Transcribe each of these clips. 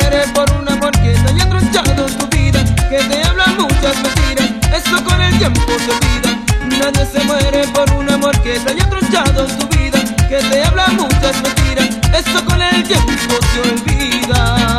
muere por un amor que te haya tronchado tu vida, que te habla muchas mentiras, eso con el tiempo se olvida. Nadie se muere por un amor que te haya tronchado tu vida, que te habla muchas mentiras, eso con el tiempo se olvida.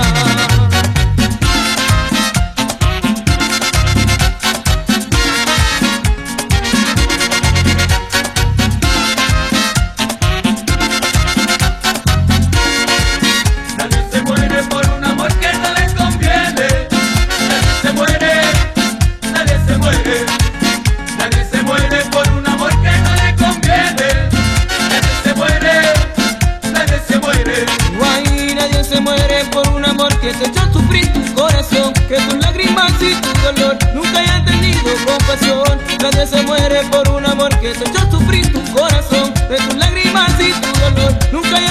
Que te echó a sufrir tu corazón, que tus lágrimas y tu dolor nunca hayan tenido compasión. Nadie se muere por un amor que te echó a sufrir tu corazón, que tus lágrimas y tu dolor nunca hayan